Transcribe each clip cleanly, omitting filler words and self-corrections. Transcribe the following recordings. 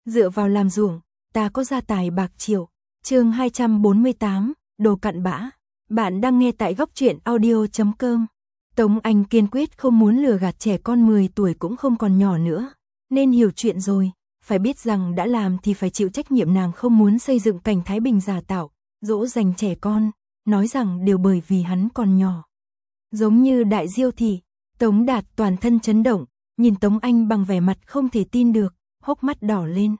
dựa vào làm ruộng, ta có gia tài bạc triệu. Chương 248, đồ cặn bã. Bạn đang nghe tại góc truyện audio.com. Tống Anh kiên quyết không muốn lừa gạt trẻ con 10 tuổi cũng không còn nhỏ nữa, nên hiểu chuyện rồi, phải biết rằng đã làm thì phải chịu trách nhiệm. Nàng không muốn xây dựng cảnh Thái Bình giả tạo, dỗ dành trẻ con, nói rằng đều bởi vì hắn còn nhỏ. Giống như đại diêu thị, Tống Đạt toàn thân chấn động, nhìn Tống Anh bằng vẻ mặt không thể tin được, hốc mắt đỏ lên.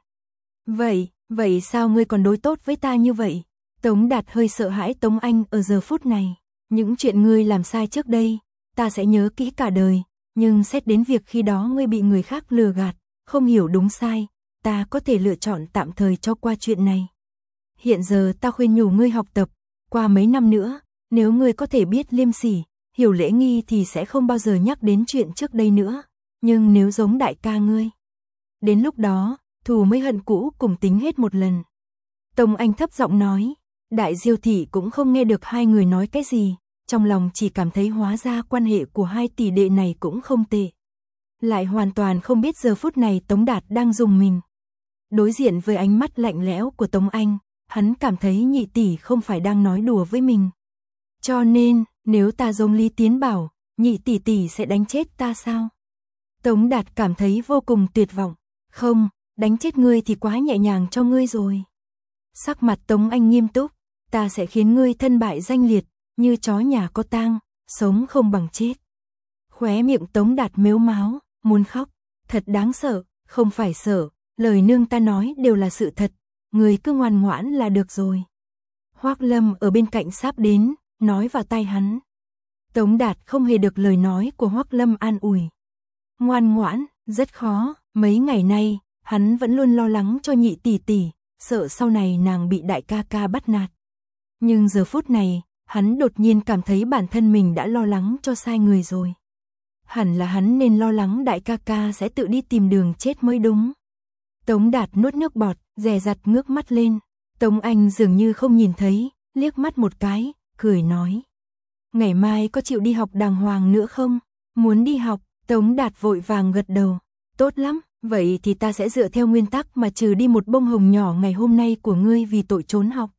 Vậy sao ngươi còn đối tốt với ta như vậy? Tống Đạt hơi sợ hãi Tống Anh ở giờ phút này. Những chuyện ngươi làm sai trước đây, ta sẽ nhớ kỹ cả đời, nhưng xét đến việc khi đó ngươi bị người khác lừa gạt, không hiểu đúng sai, ta có thể lựa chọn tạm thời cho qua chuyện này. Hiện giờ ta khuyên nhủ ngươi học tập, qua mấy năm nữa, nếu ngươi có thể biết liêm sỉ, hiểu lễ nghi thì sẽ không bao giờ nhắc đến chuyện trước đây nữa, nhưng nếu giống đại ca ngươi, đến lúc đó, thù mới hận cũ cùng tính hết một lần. Tống Anh thấp giọng nói, đại diêu thị cũng không nghe được hai người nói cái gì, trong lòng chỉ cảm thấy hóa ra quan hệ của hai tỷ đệ này cũng không tệ. Lại hoàn toàn không biết giờ phút này Tống Đạt đang dùng mình. Đối diện với ánh mắt lạnh lẽo của Tống Anh, hắn cảm thấy nhị tỷ không phải đang nói đùa với mình. Cho nên, nếu ta giống Lý Tiến bảo, nhị tỷ tỷ sẽ đánh chết ta sao? Tống Đạt cảm thấy vô cùng tuyệt vọng. Không, đánh chết ngươi thì quá nhẹ nhàng cho ngươi rồi. Sắc mặt Tống Anh nghiêm túc, ta sẽ khiến ngươi thân bại danh liệt, như chó nhà có tang, sống không bằng chết. Khóe miệng Tống Đạt mếu máo, muốn khóc, thật đáng sợ, không phải sợ, lời nương ta nói đều là sự thật, ngươi cứ ngoan ngoãn là được rồi. Hoắc Lâm ở bên cạnh sắp đến, nói vào tai hắn. Tống Đạt không hề được lời nói của Hoắc Lâm an ủi. Ngoan ngoãn, rất khó, mấy ngày nay, hắn vẫn luôn lo lắng cho nhị tỷ tỷ, sợ sau này nàng bị đại ca ca bắt nạt. Nhưng giờ phút này, hắn đột nhiên cảm thấy bản thân mình đã lo lắng cho sai người rồi. Hẳn là hắn nên lo lắng đại ca ca sẽ tự đi tìm đường chết mới đúng. Tống Đạt nuốt nước bọt, dè dặt ngước mắt lên. Tống Anh dường như không nhìn thấy, liếc mắt một cái, cười nói. Ngày mai có chịu đi học đàng hoàng nữa không? Muốn đi học, Tống Đạt vội vàng gật đầu. Tốt lắm, vậy thì ta sẽ dựa theo nguyên tắc mà trừ đi một bông hồng nhỏ ngày hôm nay của ngươi vì tội trốn học.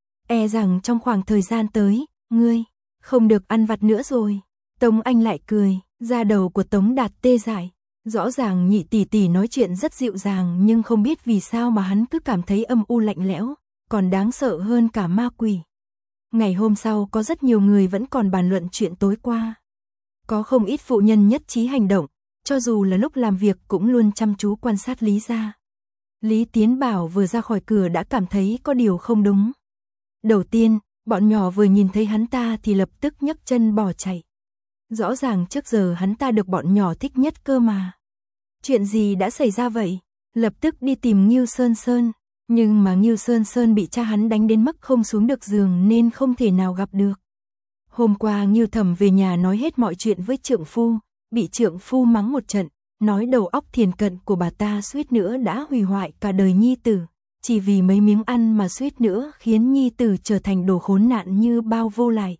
E rằng trong khoảng thời gian tới, ngươi không được ăn vặt nữa rồi. Tống Anh lại cười, da đầu của Tống Đạt tê dại. Rõ ràng nhị tỷ tỷ nói chuyện rất dịu dàng nhưng không biết vì sao mà hắn cứ cảm thấy âm u lạnh lẽo, còn đáng sợ hơn cả ma quỷ. Ngày hôm sau có rất nhiều người vẫn còn bàn luận chuyện tối qua. Có không ít phụ nhân nhất trí hành động, cho dù là lúc làm việc cũng luôn chăm chú quan sát Lý gia. Lý Tiến Bảo vừa ra khỏi cửa đã cảm thấy có điều không đúng. Đầu tiên, bọn nhỏ vừa nhìn thấy hắn ta thì lập tức nhấc chân bỏ chạy. Rõ ràng trước giờ hắn ta được bọn nhỏ thích nhất cơ mà. Chuyện gì đã xảy ra vậy? Lập tức đi tìm Ngưu Sơn Sơn, nhưng mà Ngưu Sơn Sơn bị cha hắn đánh đến mức không xuống được giường nên không thể nào gặp được. Hôm qua Ngưu Thẩm về nhà nói hết mọi chuyện với trượng phu, bị trượng phu mắng một trận, nói đầu óc thiền cận của bà ta suýt nữa đã hủy hoại cả đời nhi tử, chỉ vì mấy miếng ăn mà suýt nữa khiến nhi tử trở thành đồ khốn nạn như bao vô lại.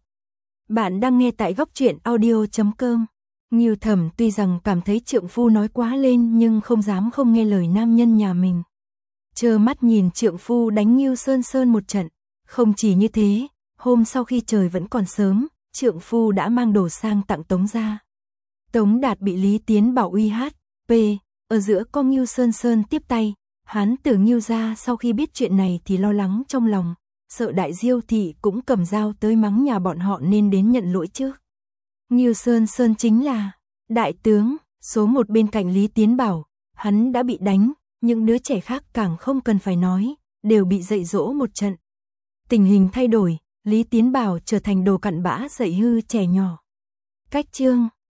Bạn đang nghe tại góc truyện audio.com. Ngưu Thẩm tuy rằng cảm thấy trượng phu nói quá lên nhưng không dám không nghe lời nam nhân nhà mình. Trơ mắt nhìn trượng phu đánh Ngưu Sơn Sơn một trận. Không chỉ như thế, hôm sau khi trời vẫn còn sớm, trượng phu đã mang đồ sang tặng Tống gia. Tống Đạt bị Lý Tiến Bảo uy hát, ở giữa con Ngưu Sơn Sơn tiếp tay. Hắn từ Ngưu gia sau khi biết chuyện này thì lo lắng trong lòng, sợ đại diêu thị cũng cầm dao tới mắng nhà bọn họ nên đến nhận lỗi trước. Ngưu Sơn Sơn chính là đại tướng, số một bên cạnh Lý Tiến Bảo, hắn đã bị đánh, những đứa trẻ khác càng không cần phải nói, đều bị dạy dỗ một trận. Tình hình thay đổi, Lý Tiến Bảo trở thành đồ cặn bã dạy hư trẻ nhỏ. Cách chương